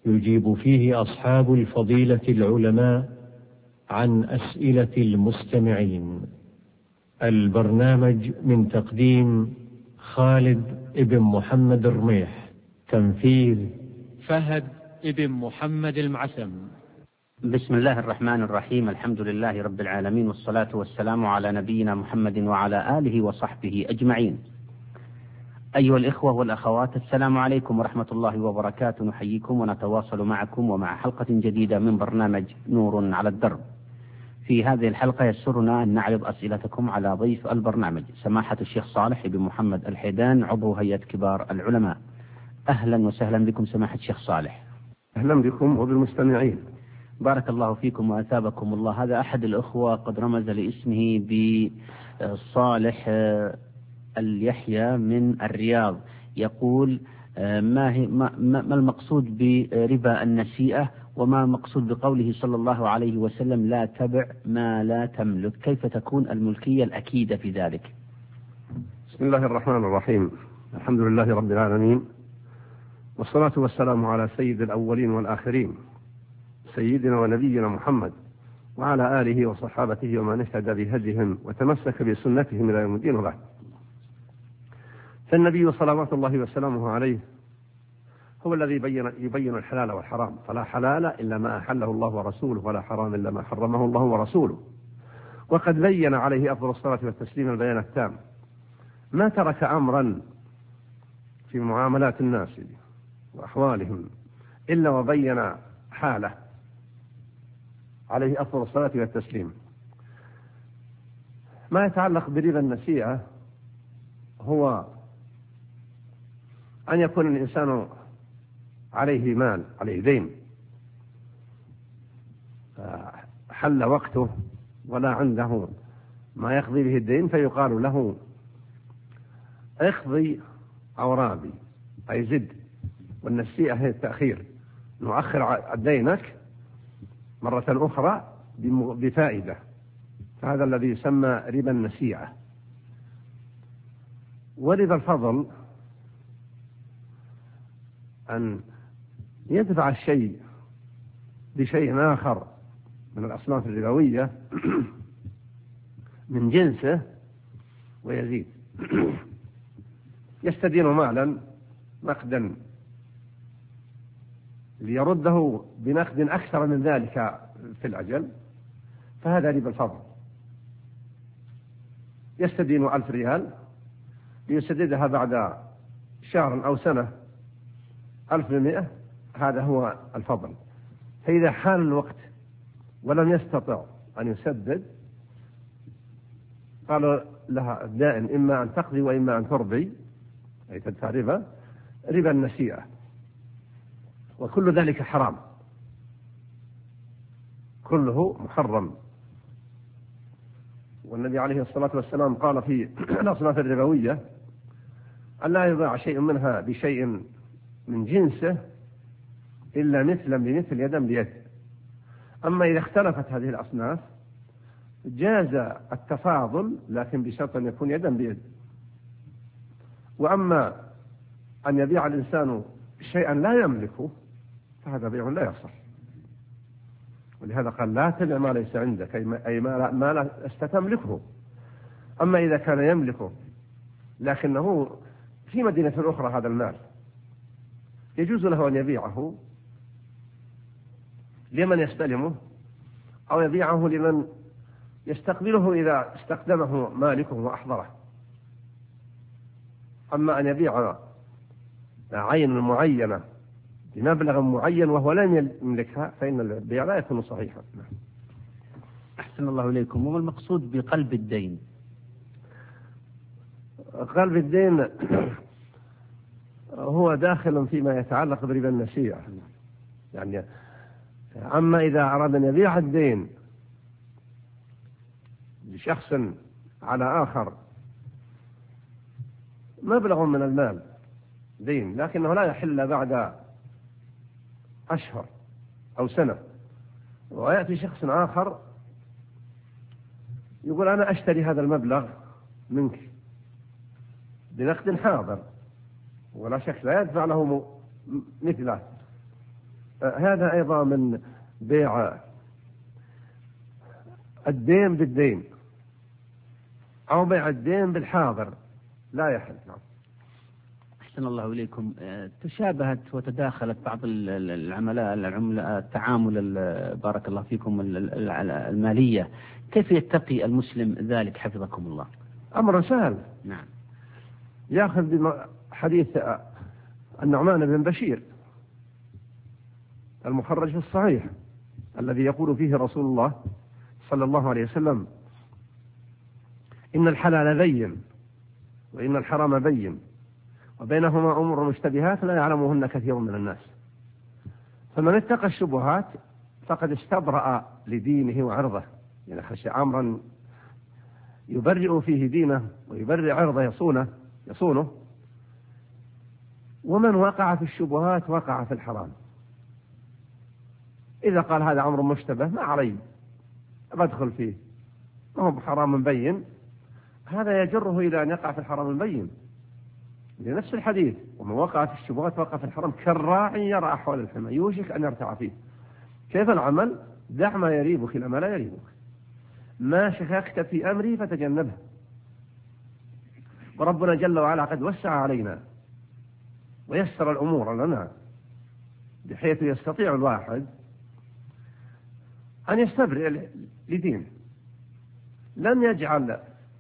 يجيب فيه أصحاب الفضيلة العلماء عن أسئلة المستمعين. البرنامج من تقديم خالد ابن محمد الرميح، تنفيذ فهد ابن محمد المعسم. بسم الله الرحمن الرحيم. الحمد لله رب العالمين، والصلاة والسلام على نبينا محمد وعلى آله وصحبه أجمعين. أيها الإخوة والأخوات، السلام عليكم ورحمة الله وبركاته. نحييكم ونتواصل معكم ومع حلقة جديدة من برنامج نور على الدرب. في هذه الحلقة يسرنا أن نعرض أسئلتكم على ضيف البرنامج سماحة الشيخ صالح بن محمد الحيدان، عضو هيئة كبار العلماء. أهلا وسهلا بكم سماحة الشيخ صالح. أهلا بكم وبالمستمعين. بارك الله فيكم وأثابكم الله. هذا أحد الأخوة قد رمز لاسمه بصالح اليحيى من الرياض، يقول ما المقصود بربا النسيئة، وما مقصود بقوله صلى الله عليه وسلم لا تبع ما لا تملك؟ كيف تكون الملكية الأكيدة في ذلك؟ بسم الله الرحمن الرحيم. الحمد لله رب العالمين، والصلاة والسلام على سيد الأولين والآخرين سيدنا ونبينا محمد وعلى آله وصحابته ومن اهتدى بهديهم وتمسك بسنتهم إلى يوم الدين. وبعد، فالنبي صلوات الله وسلامه عليه هو الذي يبين الحلال والحرام، فلا حلال إلا ما أحله الله ورسوله، ولا حرام إلا ما حرمه الله ورسوله. وقد بين عليه أفضل الصلاة والتسليم البيان التام، ما ترك أمرا في معاملات الناس وأحوالهم إلا وبين حاله عليه أفضل الصلاة والتسليم. ما يتعلق بربا النسيئة هو أن يكون الإنسان عليه مال، عليه دين، حل وقته ولا عنده ما يقضي به الدين، فيقال له اقضي أو رابي، أي زد. والنسيئة هي التأخير، نؤخر دينك مرة أخرى بفائدة، فهذا الذي يسمى ربا النسيئة. وربا الفضل أن يدفع الشيء بشيء آخر من الأصناف الربوية من جنسه ويزيد. يستدين مالا نقدا ليرده بنقد أكثر من ذلك في الأجل، فهذا ربا الفضل. يستدين 1000 ريال ليسددها بعد شهر أو سنة 1100، هذا هو الفضل. فإذا حان الوقت ولم يستطع أن يسدد، قالوا لها الدائن إما أن تقضي وإما أن تربي، أي تدفع ربا النسيئة. وكل ذلك حرام، كله محرم. والنبي عليه الصلاة والسلام قال في الأصناف الربوية أن لا يباع شيء منها بشيء من جنسه إلا مثلا بمثل، يدا بيد. أما إذا اختلفت هذه الأصناف جاز التفاضل، لكن بشرط أن يكون يدا بيد. وأما أن يبيع الإنسان شيئا لا يملكه فهذا بيع لا يصح. ولهذا قال لا تبع ما ليس عندك، أي ما لا استتملكه. أما إذا كان يملكه لكنه في مدينة أخرى هذا المال، يجوز له أن يبيعه لمن يستلمه، أو يبيعه لمن يستقبله إذا استخدمه مالكه وأحضره. أما أن يبيع عين معينة بمبلغ معين وهو لم يملكها فإن البيع لا يكون صحيحا. أحسن الله إليكم. وما المقصود بقلب الدين؟ قلب الدين هو داخل فيما يتعلق بربا النسيئة. يعني أما إذا أراد أن يبيع الدين لشخص على آخر مبلغ من المال دين، لكنه لا يحل بعد أشهر أو سنة، ويأتي شخص آخر يقول أنا أشتري هذا المبلغ منك بنقد حاضر، ولا شك لا يدفع له مثله، هذا أيضا من بيع الدين بالدين أو بيع الدين بالحاضر لا يحل. أحسن الله إليكم. تشابهت وتداخلت بعض العملة التعامل بارك الله فيكم المالية، كيف يتقي المسلم ذلك حفظكم الله؟ أمر سهل. نعم. يأخذ حديث النعمان بن بشير المخرج في الصحيح الذي يقول فيه رسول الله صلى الله عليه وسلم: إن الحلال بين وإن الحرام بين وبينهما أمور مشتبهات لا يعلمهن كثير من الناس، فمن اتقى الشبهات فقد استبرأ لدينه وعرضه، يعني خشي أمرا يبرئ فيه دينه ويبرئ عرضه يصونه. ومن وقع في الشبهات وقع في الحرام. إذا قال هذا أمر مشتبه ما علي بدخل فيه ما هو حرام بين، هذا يجره إلى أن يقع في الحرام البين، لنفس الحديث: ومن وقع في الشبهات وقع في الحرام كالراعي يرعى حول الحمى يوشك أن يرتع فيه. كيف العمل؟ دع ما يريبك إلى ما لا يريبك، ما شككت في أمري فتجنبه. وربنا جل وعلا قد وسع علينا ويسر الأمور لنا بحيث يستطيع الواحد أن يستبرئ لدينه، لم يجعل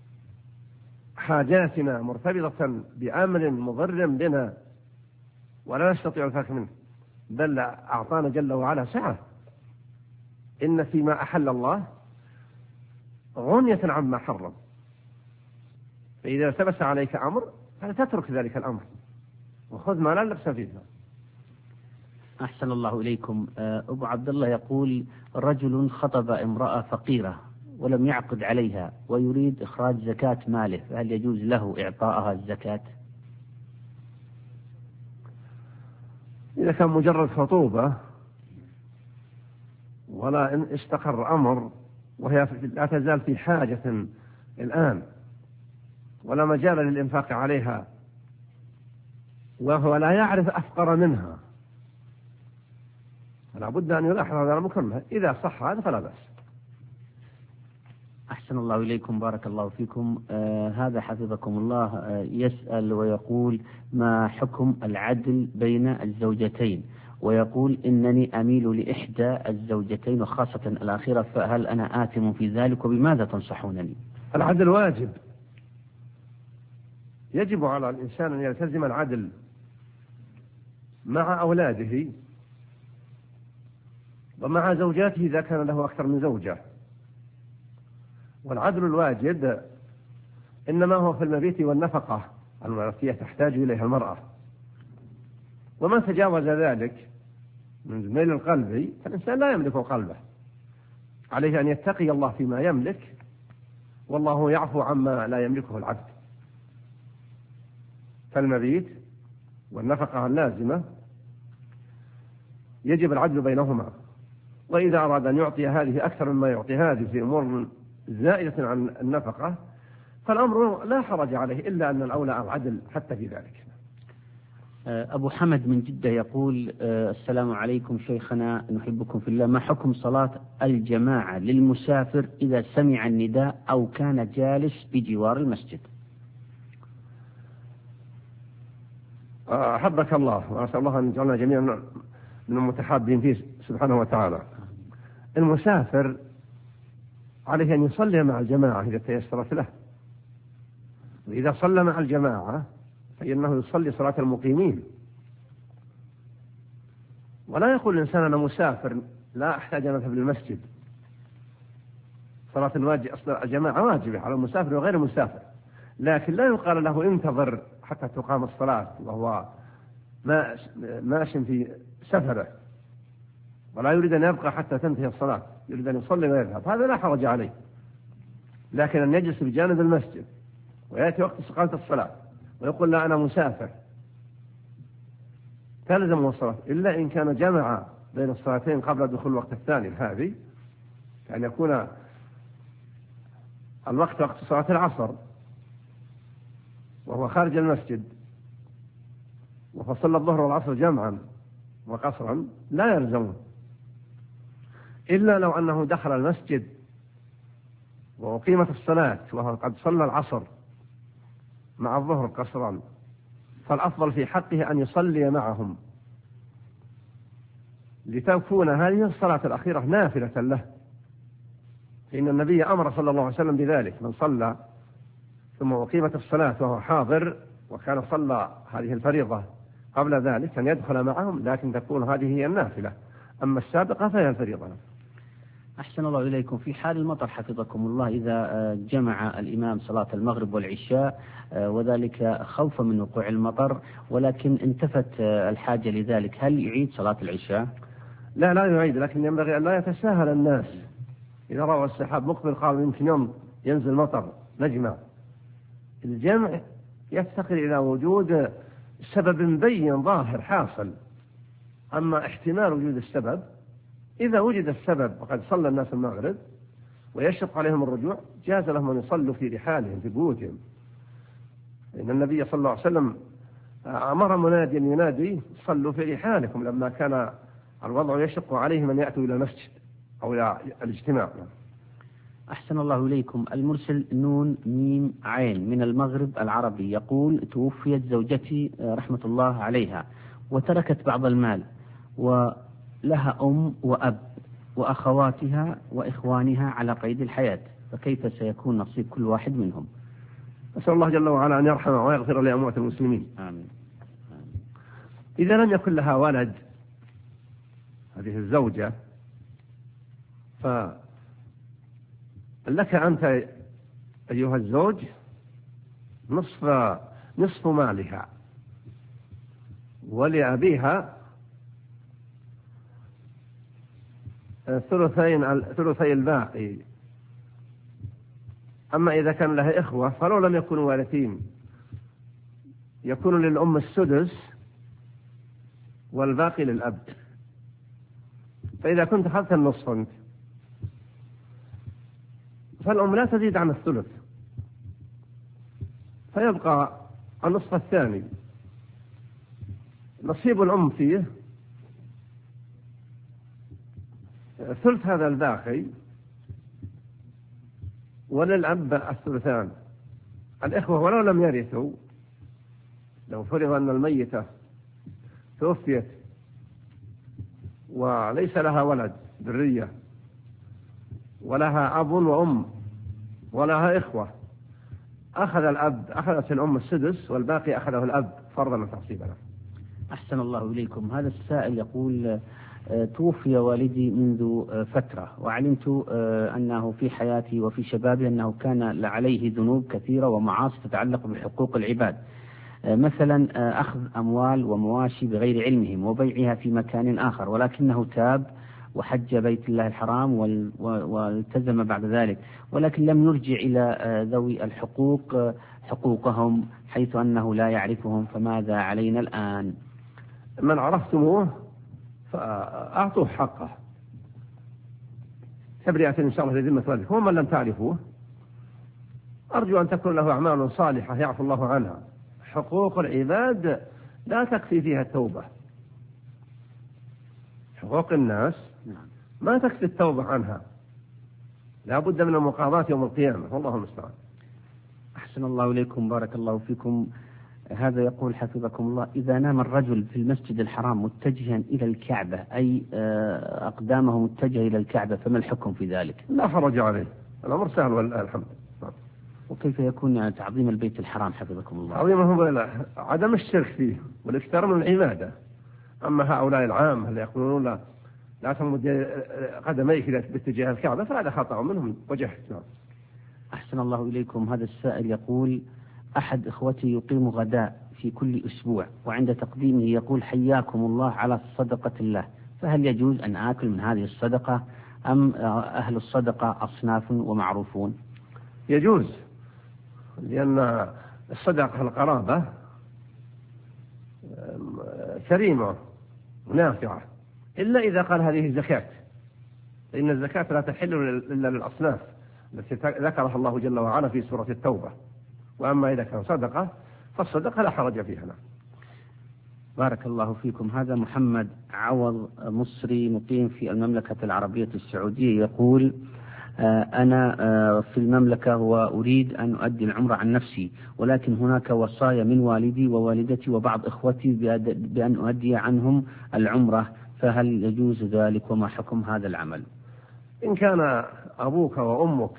حاجاتنا مرتبطة بأمر مضر بنا ولا نستطيع الفك منه، بل أعطانا جل وعلا سعة. إن فيما أحل الله غنية عما حرم، فإذا التبس عليك أمر فلا تترك ذلك الأمر وخذ ما لا لبس فيه. أحسن الله إليكم. أبو عبد الله يقول: رجل خطب امرأة فقيرة ولم يعقد عليها ويريد إخراج زكاة ماله، فهل يجوز له إعطاءها الزكاة؟ إذا كان مجرد خطوبة ولا إن استقر أمر وهي لا تزال في حاجة الآن ولا مجال للإنفاق عليها وهو لا يعرف أفقر منها، فلا بد أن يلاحظ هذا المكمل. إذا صح هذا فلا بأس. أحسن الله إليكم بارك الله فيكم. هذا حفظكم الله يسأل ويقول: ما حكم العدل بين الزوجتين؟ ويقول: إنني أميل لإحدى الزوجتين وخاصة الأخيرة، فهل أنا آثم في ذلك وبماذا تنصحونني؟ العدل واجب، يجب على الإنسان أن يلتزم العدل مع أولاده ومع زوجاته إذا كان له أكثر من زوجة. والعدل الواجب إنما هو في المبيت والنفقة التي تحتاج إليها المرأة، ومن تجاوز ذلك من ميل القلب فالإنسان لا يملك قلبه، عليه أن يتقي الله فيما يملك، والله يعفو عما لا يملكه العبد. فالمبيت والنفقة اللازمة يجب العدل بينهما، وإذا أراد أن يعطي هذه أكثر مما يعطي هذه في أمور زائدة عن النفقة فالأمر لا حرج عليه، إلا أن الأولى العدل حتى في ذلك. أبو حمد من جدة يقول: السلام عليكم شيخنا نحبكم في الله، ما حكم صلاة الجماعة للمسافر إذا سمع النداء أو كان جالس بجوار المسجد؟ أحبك الله وأسأل الله أن يجعلنا جميعا من المتحابين فيه سبحانه وتعالى. المسافر عليه أن يصلي مع الجماعة إذا تيسرت له، وإذا صلى مع الجماعة فإنه يصلي صلاة المقيمين، ولا يقول الإنسان أنا مسافر لا أحتاج أن أذهب للمسجد. صلاة الجماعة واجبة على المسافر وغير المسافر، لكن لا يقال له انتظر حتى تقام الصلاة وهو ماش في سفره ولا يريد أن يبقى حتى تنتهي الصلاة، يريد أن يصلي ويذهب، هذا لا حرج عليه. لكن أن يجلس بجانب المسجد ويأتي وقت إقامة الصلاة ويقول لا أنا مسافر تلزم الصلاة، إلا إن كان جمع بين الصلاتين قبل دخول الوقت الثاني هذه، كأن يكون الوقت وقت صلاة العصر وهو خارج المسجد وفصل الظهر والعصر جمعا وقصرا لا يلزمون، إلا لو أنه دخل المسجد وأقيمت الصلاة وهو قد صلى العصر مع الظهر قصرا، فالأفضل في حقه أن يصلي معهم لتكون هذه الصلاة الأخيرة نافلة له، فإن النبي أمر صلى الله عليه وسلم بذلك: من صلى ثم أقيمت الصلاة وهو حاضر وكان صلى هذه الفريضة قبل ذلك أن يدخل معهم، لكن تكون هذه هي النافلة، أما السابقة فهي الفريضة. أحسن الله إليكم. في حال المطر حفظكم الله، إذا جمع الإمام صلاة المغرب والعشاء وذلك خوفا من وقوع المطر، ولكن انتفت الحاجة لذلك، هل يعيد صلاة العشاء؟ لا يعيد، لكن ينبغي أن لا يتساهل الناس. إذا رأوا السحاب مقبل قالوا يمكن يوم ينزل مطر نجمع. الجمع يفتقر إلى وجود سبب مبين ظاهر حاصل، أما احتمال وجود السبب إذا وجد السبب وقد صلى الناس المغرب ويشق عليهم الرجوع جاز لهم أن يصلوا في رحالهم في بيوتهم، إن النبي صلى الله عليه وسلم أمر مناديا ينادي: صلوا في رحالكم، لما كان الوضع يشق عليهم أن يأتوا إلى المسجد أو إلى الاجتماع. أحسن الله إليكم. المرسل نون ميم عين من المغرب العربي يقول: توفيت زوجتي رحمة الله عليها وتركت بعض المال، ولها أم وأب وأخواتها وإخوانها على قيد الحياة، فكيف سيكون نصيب كل واحد منهم؟ أسأل الله جل وعلا أن يرحم ويغفر لأموات المسلمين. آمين. إذا لم يكن لها ولد هذه الزوجة، فلك أنت أيها الزوج نصف مالها، ولأبيها ثلثي الباقي. أما إذا كان لها إخوة فلو لم يكونوا وارثين يكون للأم السدس والباقي للأب. فإذا كنت أخذت النصف أنت فالأم لا تزيد عن الثلث، فيبقى النصف الثاني. نصيب الأم فيه ثلث هذا الباقي، وللأب الثلثان. الإخوة ولو لم يرثوا، لو فرض أن الميتة توفيت وليس لها ولد ذرية ولها أب وأم ولها إخوة، أخذت الأم السدس والباقي أخذه الأب فرضا وتعصيبا. أحسن الله إليكم. هذا السائل يقول: توفي والدي منذ فترة، وعلمت أنه في حياتي وفي شبابي أنه كان عليه ذنوب كثيرة ومعاصي تتعلق بحقوق العباد، مثلا أخذ أموال ومواشي بغير علمهم وبيعها في مكان آخر، ولكنه تاب وحج بيت الله الحرام والتزم بعد ذلك، ولكن لم يرجع إلى ذوي الحقوق حقوقهم حيث أنه لا يعرفهم، فماذا علينا الآن؟ من عرفتموه فأعطوه حقه تبرئة إن شاء الله لذمة والدك. ومن لم تعرفوه أرجو أن تكون له أعمال صالحة يعفو الله عنها. حقوق العباد لا تكفي فيها التوبة، حقوق الناس ما تكفي التوبة عنها، لا بد من المقاضاة يوم القيامة، والله المستعان. أحسن الله إليكم، بارك الله فيكم. هذا يقول حفظكم الله: إذا نام الرجل في المسجد الحرام متجها إلى الكعبة، أي أقدامه متجهة إلى الكعبة، فما الحكم في ذلك؟ لا حرج عليه، الأمر سهل والله الحمد. وكيف يكون تعظيم البيت الحرام حفظكم الله؟ تعظيمه عدم الشرك فيه والاكثار من العبادة. أما هؤلاء العام اللي يقولون لا تمد قدميك باتجاه الكعبة فهذا خطأ منهم وجهل. أحسن الله إليكم. هذا السائل يقول: أحد إخوتي يقيم غداء في كل أسبوع، وعند تقديمه يقول: حياكم الله على صدقة الله، فهل يجوز أن آكل من هذه الصدقة، أم أهل الصدقة أصناف ومعروفون؟ يجوز، لأن الصدقة القرابة كريمة ونافعة، إلا إذا قال هذه زكاة، فإن الزكاة لا تحل إلا للأصناف التي ذكرها الله جل وعلا في سورة التوبة. وأما إذا كان صدقة فالصدقة لا حرج فيها. بارك الله فيكم. هذا محمد عوض مصري مقيم في المملكة العربية السعودية يقول: أنا في المملكة وأريد أن أؤدي العمرة عن نفسي، ولكن هناك وصايا من والدي ووالدتي وبعض إخوتي بأن أؤدي عنهم العمرة، فهل يجوز ذلك وما حكم هذا العمل؟ إن كان أبوك وأمك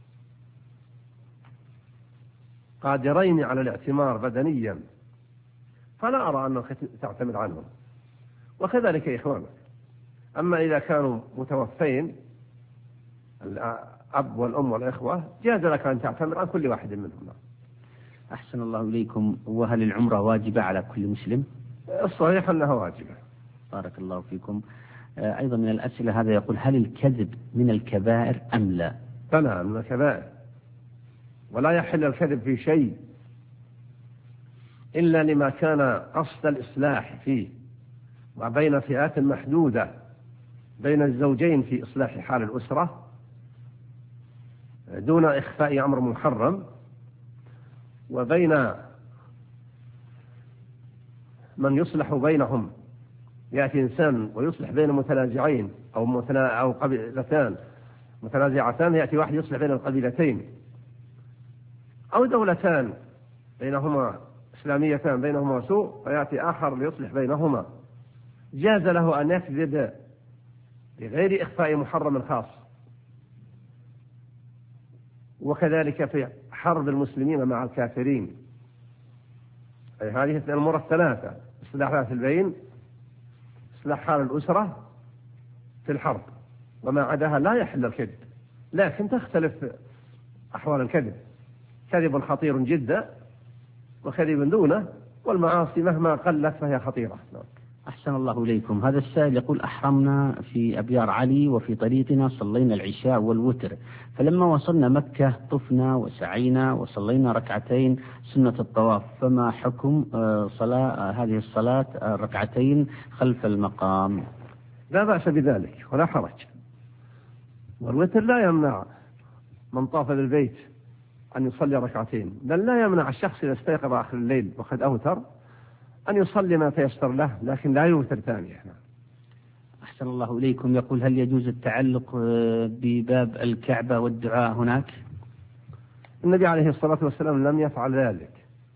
قادرين على الاعتمار بدنيا فلا أرى أنك تعتمد عنهم، وكذلك إخوانك. أما إذا كانوا متوفين الأب والأم والإخوة جاز لك أن تعتمر عن كل واحد منهم. أحسن الله إليكم. وهل العمرة واجبة على كل مسلم؟ الصحيح أنها واجبة. بارك الله فيكم. أيضا من الأسئلة هذا يقول: هل الكذب من الكبائر أم لا؟ فلا، من الكبائر، ولا يحل الكذب في شيء إلا لما كان قصد الإصلاح فيه، وبين فئات محدودة بين الزوجين في إصلاح حال الأسرة دون إخفاء أمر محرم، وبين من يصلح بينهم. يأتي إنسان ويصلح بين متنازعين أو قبيلتان متنازعتان، يأتي واحد يصلح بين القبيلتين، أو دولتان بينهما إسلاميتان بينهما سوء، ويأتي آخر ليصلح بينهما، جاز له أن يكذب بغير إخفاء محرم خاص. وكذلك في حرب المسلمين مع الكافرين، أي هذه الأمور الثلاثة: إصلاح ذات البين، إصلاح حال الأسرة في الحرب، وما عداها لا يحل الكذب. لكن تختلف أحوال الكذب، كذب خطير جدا وكذب دونه، والمعاصي مهما قلت فهي خطيرة. أحسن الله إليكم. هذا السائل يقول: أحرمنا في أبيار علي وفي طريقنا صلينا العشاء والوتر، فلما وصلنا مكة طفنا وسعينا وصلينا ركعتين سنة الطواف، فما حكم هذه الصلاة الركعتين خلف المقام؟ لا بأس بذلك ولا حرج، والوتر لا يمنع من طاف بالبيت أن يصلي ركعتين، بل لا يمنع الشخص إذا استيقظ آخر الليل وقد أوتر أن يصلي ما تيسر له، لكن لا يوتر ثانية. أحسن الله إليكم. يقول: هل يجوز التعلق بباب الكعبة والدعاء هناك؟ النبي عليه الصلاة والسلام لم يفعل ذلك،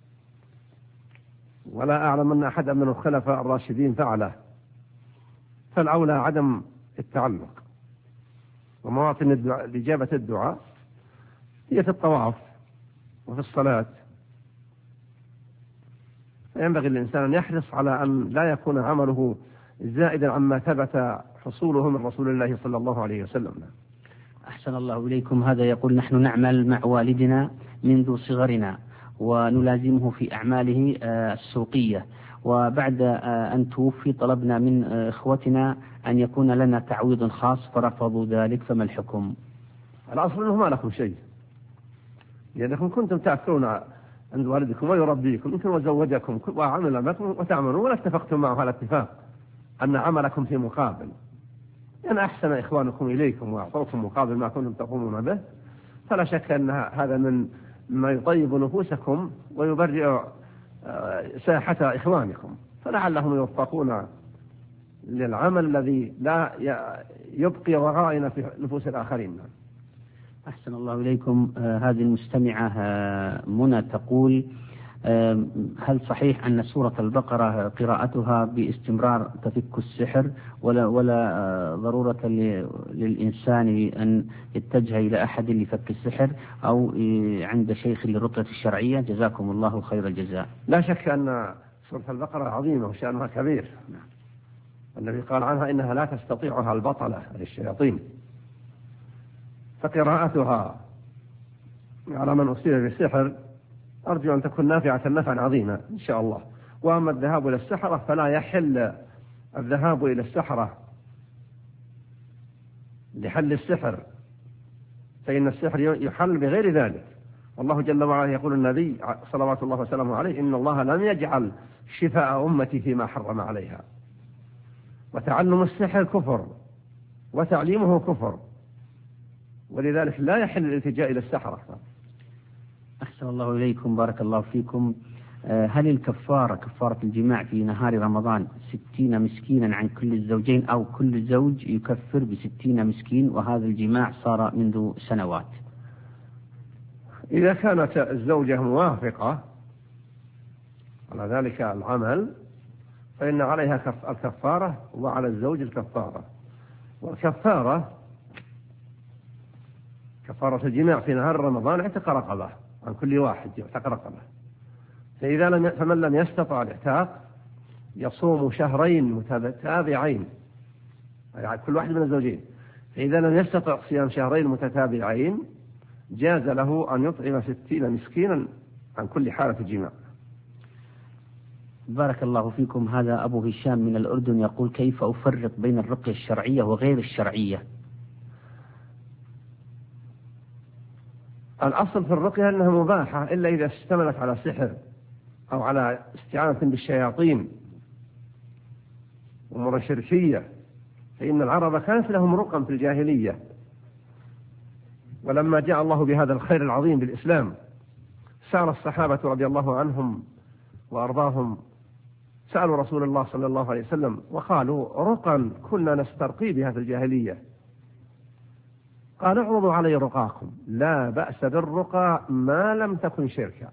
ولا أعلم أن أحد من الخلفاء الراشدين فعله، فالأولى عدم التعلق. ومواطن إجابة الدعاء هي في الطواف وفي الصلاة، فينبغي الإنسان أن يحرص على أن لا يكون عمله زائدا عما ثبت حصوله من رسول الله صلى الله عليه وسلم. أحسن الله إليكم. هذا يقول: نحن نعمل مع والدنا منذ صغرنا ونلازمه في أعماله السوقية، وبعد أن توفي طلبنا من إخوتنا أن يكون لنا تعويض خاص فرفضوا ذلك، فما الحكم؟ الأصل أنه ما لكم شيء، لأنكم كنتم تأكلون عند والدكم ويربيكم، يمكن وزوجكم وعمل معكم وتعملون، ولا اتفقتم معه على اتفاق أن عملكم في مقابل، يعني أحسن إخوانكم إليكم وأعطوكم مقابل ما كنتم تقومون به، فلا شك أن هذا من ما يطيب نفوسكم ويبرئ ساحة إخوانكم، فلعلهم يوفقون للعمل الذي لا يبقي رغائن في نفوس الآخرين. أحسن الله إليكم. هذه المستمعة منى تقول: هل صحيح أن سورة البقرة قراءتها باستمرار تفك السحر، ولا ضرورة للإنسان أن يتجه إلى أحد لفك السحر أو عند شيخ للرقية الشرعية؟ جزاكم الله خير الجزاء. لا شك أن سورة البقرة عظيمة وشأنها كبير، النبي قال عنها: إنها لا تستطيعها البطلة للشياطين، فقراءتها على من أصيب بالسحر أرجو أن تكون نافعة نفعا عظيما إن شاء الله. وأما الذهاب إلى السحرة فلا يحل الذهاب إلى السحرة لحل السحر، فإن السحر يحل بغير ذلك. والله جل وعلا يقول النبي صلوات الله وسلامه عليه: إن الله لم يجعل شفاء أمتي فيما حرم عليها. وتعلم السحر كفر وتعليمه كفر، ولذلك لا يحل الالتجاء إلى السحرة. أحسن الله إليكم. بارك الله فيكم. هل الكفارة كفارة الجماع في نهار رمضان 60 مسكينا عن كل الزوجين، أو كل زوج يكفر ب60 مسكين وهذا الجماع صار منذ سنوات؟ إذا كانت الزوجة موافقة على ذلك العمل فإن عليها الكفارة وعلى الزوج الكفارة. والكفارة كفارة الجماع في نهار رمضان اعتق رقبة عن كل واحد، يعتق رقبة. فمن لم يستطع الاعتاق يصوم شهرين متتابعين، يعني كل واحد من الزوجين. فإذا لم يستطع صيام شهرين متتابعين جاز له أن يطعم 60 مسكينا عن كل حالة جماع. بارك الله فيكم. هذا أبو هشام من الأردن يقول: كيف أفرق بين الرقية الشرعية وغير الشرعية؟ الأصل في الرقية أنها مباحة إلا إذا اشتملت على سحر أو على استعانة بالشياطين أمور شركية، فإن العرب كانت لهم رقم في الجاهلية، ولما جاء الله بهذا الخير العظيم بالإسلام سأل الصحابة رضي الله عنهم وأرضاهم، سألوا رسول الله صلى الله عليه وسلم وقالوا: رقا كنا نسترقي بها في الجاهلية. قال: اعرضوا علي رقاكم، لا بأس بالرقى ما لم تكن شركا.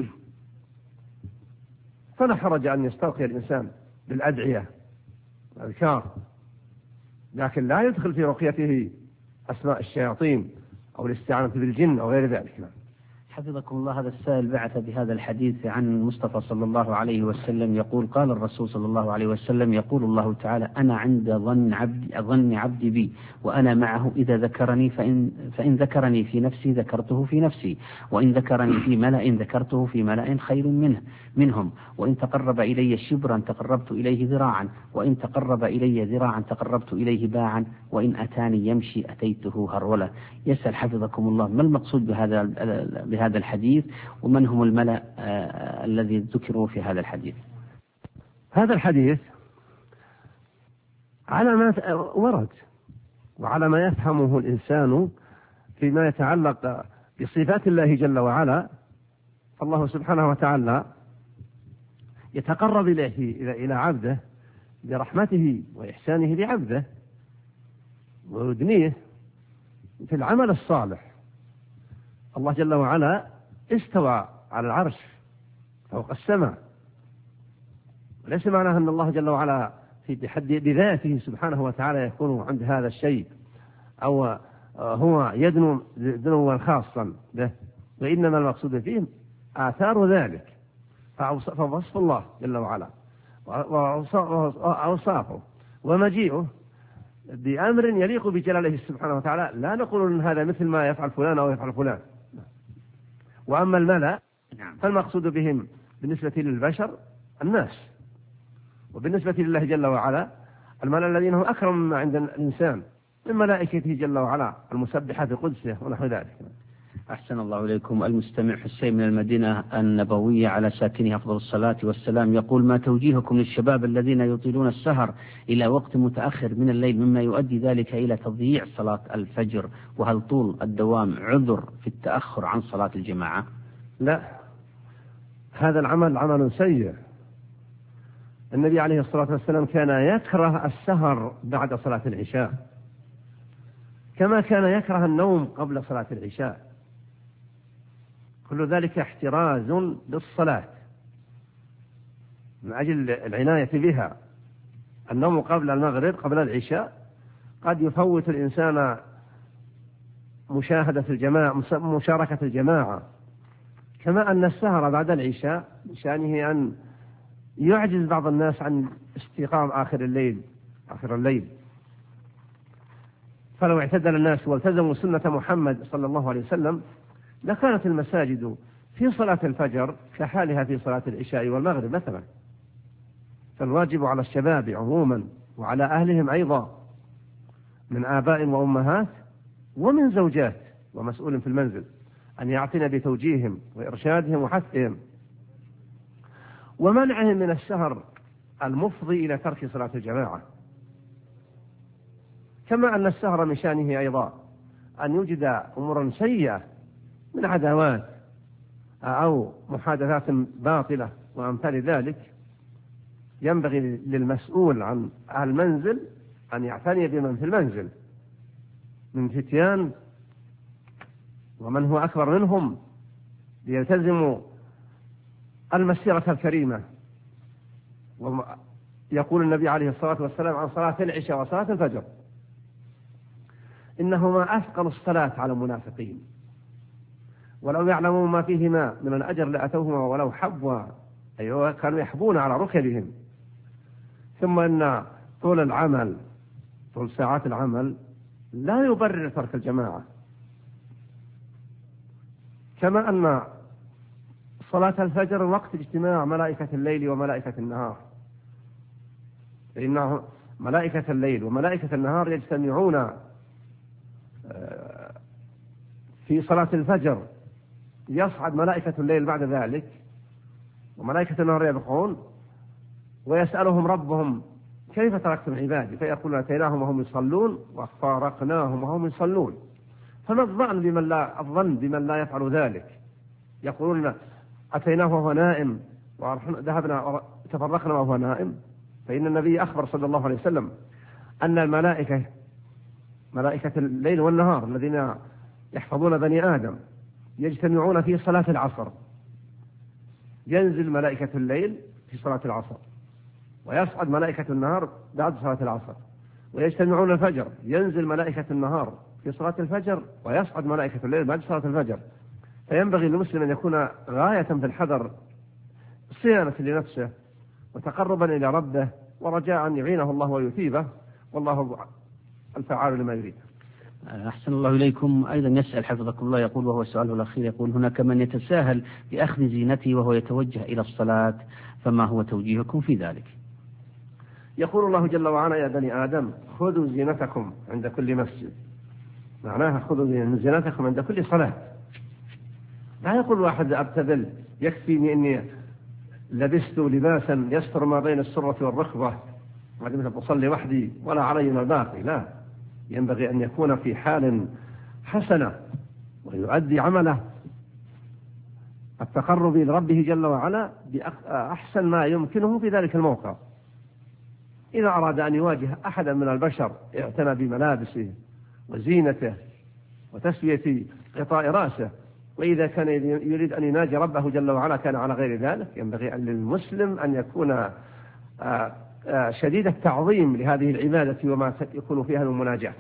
فلا حرج أن يسترقي الإنسان بالأدعية والأذكار، لكن لا يدخل في رقيته أسماء الشياطين أو الاستعانة بالجن أو غير ذلك. حفظكم الله. هذا السائل بعث بهذا الحديث عن المصطفى صلى الله عليه وسلم يقول: قال الرسول صلى الله عليه وسلم: يقول الله تعالى: أنا عند ظن عبدي بي وأنا معه إذا ذكرني، فإن ذكرني في نفسي ذكرته في نفسي، وإن ذكرني في ملأ ذكرته في ملأ خير منهم، وإن تقرب إلي شبرا تقربت إليه ذراعا، وإن تقرب إلي ذراعا تقربت إليه باعا، وإن أتاني يمشي أتيته هرولة. يسأل حفظكم الله: ما المقصود بهذا الحديث، ومن هم الملأ الذي ذكروا في هذا الحديث؟ هذا الحديث على ما ورد وعلى ما يفهمه الإنسان فيما يتعلق بصفات الله جل وعلا. الله سبحانه وتعالى يتقرب إلى عبده برحمته وإحسانه لعبده ويدنيه في العمل الصالح. الله جل وعلا استوى على العرش فوق السماء، وليس معناه أن الله جل وعلا بذاته سبحانه وتعالى يكون عند هذا الشيء أو هو يدنو دنوا خاصا به، وإنما المقصود فيه آثار ذلك، فوصف الله جل وعلا وأوصافه ومجيئه بأمر يليق بجلاله سبحانه وتعالى. لا نقول أن هذا مثل ما يفعل فلان أو يفعل فلان. وأما الملأ فالمقصود بهم بالنسبة للبشر الناس، وبالنسبة لله جل وعلا الملأ الذين هم أكرم مما عند الإنسان من ملائكته جل وعلا المسبحة بقدسه ونحو ذلك. أحسن الله إليكم. المستمع حسين من المدينة النبوية على ساكنها أفضل الصلاة والسلام يقول: ما توجيهكم للشباب الذين يطيلون السهر إلى وقت متأخر من الليل مما يؤدي ذلك إلى تضييع صلاة الفجر، وهل طول الدوام عذر في التأخر عن صلاة الجماعة؟ لا، هذا العمل عمل سيء. النبي عليه الصلاة والسلام كان يكره السهر بعد صلاة العشاء، كما كان يكره النوم قبل صلاة العشاء. كل ذلك احتراز للصلاة من أجل العناية بها. النوم قبل المغرب قبل العشاء قد يفوت الإنسان مشاركة الجماعة، كما أن السهر بعد العشاء بشأنه أن يعجز بعض الناس عن استيقاظ آخر الليل. فلو اعتدل الناس والتزموا سنة محمد صلى الله عليه وسلم لكانت المساجد في صلاة الفجر كحالها في صلاة العشاء والمغرب مثلا. فالواجب على الشباب عموما وعلى أهلهم أيضا من آباء وأمهات ومن زوجات ومسؤول في المنزل أن يعتنى بتوجيههم وإرشادهم وحثهم ومنعهم من السهر المفضي إلى ترك صلاة الجماعة. كما أن السهر من شأنه أيضا أن يوجد أمورا سيئة من عداوات أو محادثات باطلة وأمثال ذلك، ينبغي للمسؤول عن المنزل أن يعتني بمن في المنزل من فتيان ومن هو أكبر منهم، ليلتزموا المسيرة الكريمة. ويقول النبي عليه الصلاة والسلام عن صلاة العشاء وصلاة الفجر: إنهما أثقل الصلاة على المنافقين، ولو يعلمون ما فيهما من الأجر لأتوهما ولو حبوا، أيوة كانوا يحبون على ركبهم. ثم إن طول العمل، طول ساعات العمل لا يبرر ترك الجماعة، كما أن صلاة الفجر وقت اجتماع ملائكة الليل وملائكة النهار، فإن ملائكة الليل وملائكة النهار يجتمعون في صلاة الفجر، يصعد ملائكة الليل بعد ذلك وملائكة النهار يبقون، ويسألهم ربهم: كيف تركتم عبادي؟ فيقولون: أتيناهم وهم يصلون وفارقناهم وهم يصلون. فما الظن بمن لا يفعل ذلك؟ يقولون: أتيناه وهو نائم وذهبنا تفرقنا وهو نائم. فإن النبي أخبر صلى الله عليه وسلم أن الملائكة، ملائكة الليل والنهار الذين يحفظون بني آدم، يجتمعون في صلاة العصر، ينزل ملائكة الليل في صلاة العصر، ويصعد ملائكة النهار بعد صلاة العصر، ويجتمعون الفجر، ينزل ملائكة النهار في صلاة الفجر، ويصعد ملائكة الليل بعد صلاة الفجر. فينبغي للمسلم أن يكون غاية في الحذر، صيانة لنفسه وتقربا إلى ربه، ورجاء أن يعينه الله ويثيبه، والله الفعال لما يريد. أحسن الله إليكم. أيضا يسأل حفظكم الله، يقول وهو سؤاله الأخير، يقول: هناك من يتساهل بأخذ زينته وهو يتوجه إلى الصلاة، فما هو توجيهكم في ذلك؟ يقول الله جل وعلا: يا بني آدم خذوا زينتكم عند كل مسجد. معناها خذوا زينتكم عند كل صلاة. لا يقول واحد: أبتذل، يكفيني إني لبست لباسا يستر ما بين السرة والركبة وعندما أصلي وحدي ولا علي ما باقي. لا، ينبغي أن يكون في حال حسنة ويؤدي عمله التقرب لربه جل وعلا بأحسن ما يمكنه في ذلك الموقع. إذا أراد أن يواجه أحدا من البشر اعتنى بملابسه وزينته وتسوية غطاء رأسه، وإذا كان يريد أن يناجي ربه جل وعلا كان على غير ذلك. ينبغي أن للمسلم أن يكون شديد التعظيم لهذه العبادة وما يكون فيها من مناجاة.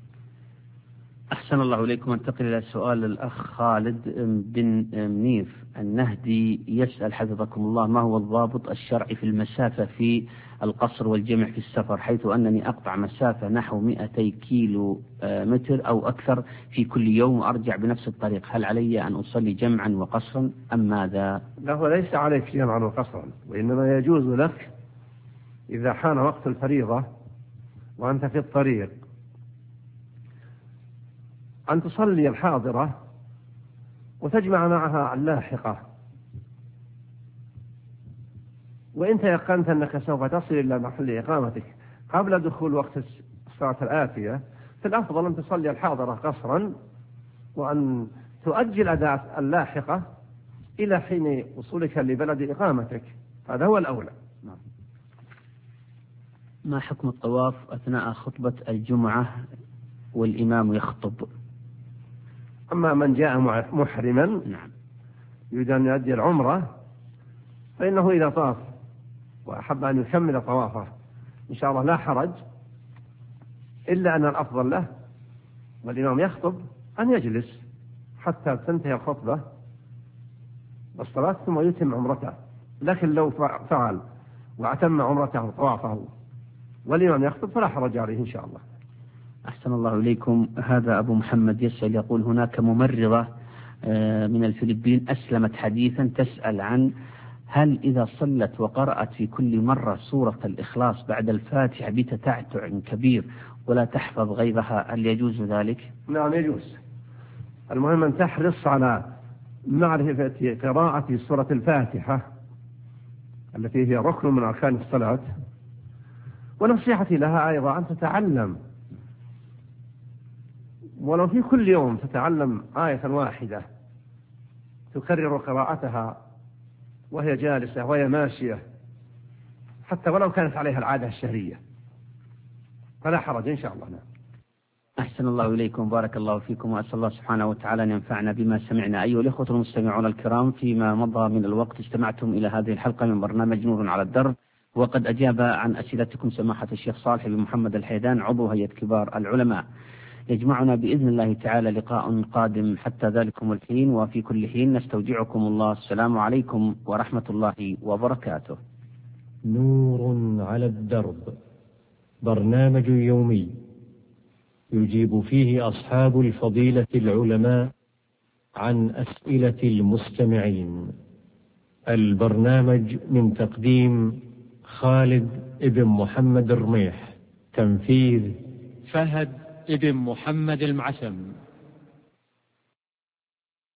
أحسن الله إليكم. انتقل إلى سؤال الأخ خالد بن منيف النهدي، يسأل حفظكم الله: ما هو الضابط الشرعي في المسافة في القصر والجمع في السفر، حيث أنني أقطع مسافة نحو 200 كيلو متر أو أكثر في كل يوم وأرجع بنفس الطريق، هل علي أن أصلي جمعا وقصرا أم ماذا؟ لا، ليس عليك جمعا وقصرا، وإنما يجوز لك إذا حان وقت الفريضة وأنت في الطريق أن تصلي الحاضرة وتجمع معها اللاحقة، وإن تيقنت أنك سوف تصل إلى محل إقامتك قبل دخول وقت الصلاة الآتية، فالأفضل أن تصلي الحاضرة قصرا وأن تؤجل أداء اللاحقة إلى حين وصولك لبلد إقامتك، هذا هو الأولى. ما حكم الطواف أثناء خطبة الجمعة والإمام يخطب؟ أما من جاء محرما يريد أن يؤدي العمرة فإنه إذا طاف وأحب أن يكمل طوافه إن شاء الله لا حرج، إلا أن الأفضل له والإمام يخطب أن يجلس حتى تنتهي الخطبة والصلاة ثم يتم عمرته. لكن لو فعل وأتم عمرته وطوافه والإمام يخطب فلا حرج عليه إن شاء الله. أحسن الله إليكم. هذا أبو محمد يسأل، يقول: هناك ممرضة من الفلبين أسلمت حديثا، تسأل عن هل إذا صلت وقرأت في كل مرة سورة الإخلاص بعد الفاتحة بتتعتع كبير ولا تحفظ غيرها، هل يجوز ذلك؟ نعم يجوز. المهم أن تحرص على معرفة قراءة سورة الفاتحة التي هي ركن من أركان الصلاة، ونصيحتي لها أيضا أن تتعلم ولو في كل يوم تتعلم آية واحدة تكرر قراءتها وهي جالسة وهي ماشية، حتى ولو كانت عليها العادة الشهرية، فلا حرج إن شاء الله. نعم. أحسن الله إليكم، بارك الله فيكم، وأسأل الله سبحانه وتعالى أن ينفعنا بما سمعنا. أيها الإخوة المستمعون الكرام، فيما مضى من الوقت استمعتم إلى هذه الحلقة من برنامج نور على الدرب، وقد أجاب عن أسئلتكم سماحة الشيخ صالح بن محمد الحيدان عضو هيئة كبار العلماء. يجمعنا بإذن الله تعالى لقاء قادم، حتى ذلكم الحين وفي كل حين نستودعكم الله. السلام عليكم ورحمة الله وبركاته. نور على الدرب، برنامج يومي يجيب فيه أصحاب الفضيلة العلماء عن أسئلة المستمعين. البرنامج من تقديم خالد ابن محمد الرميح، تنفيذ فهد ابن محمد المعسم.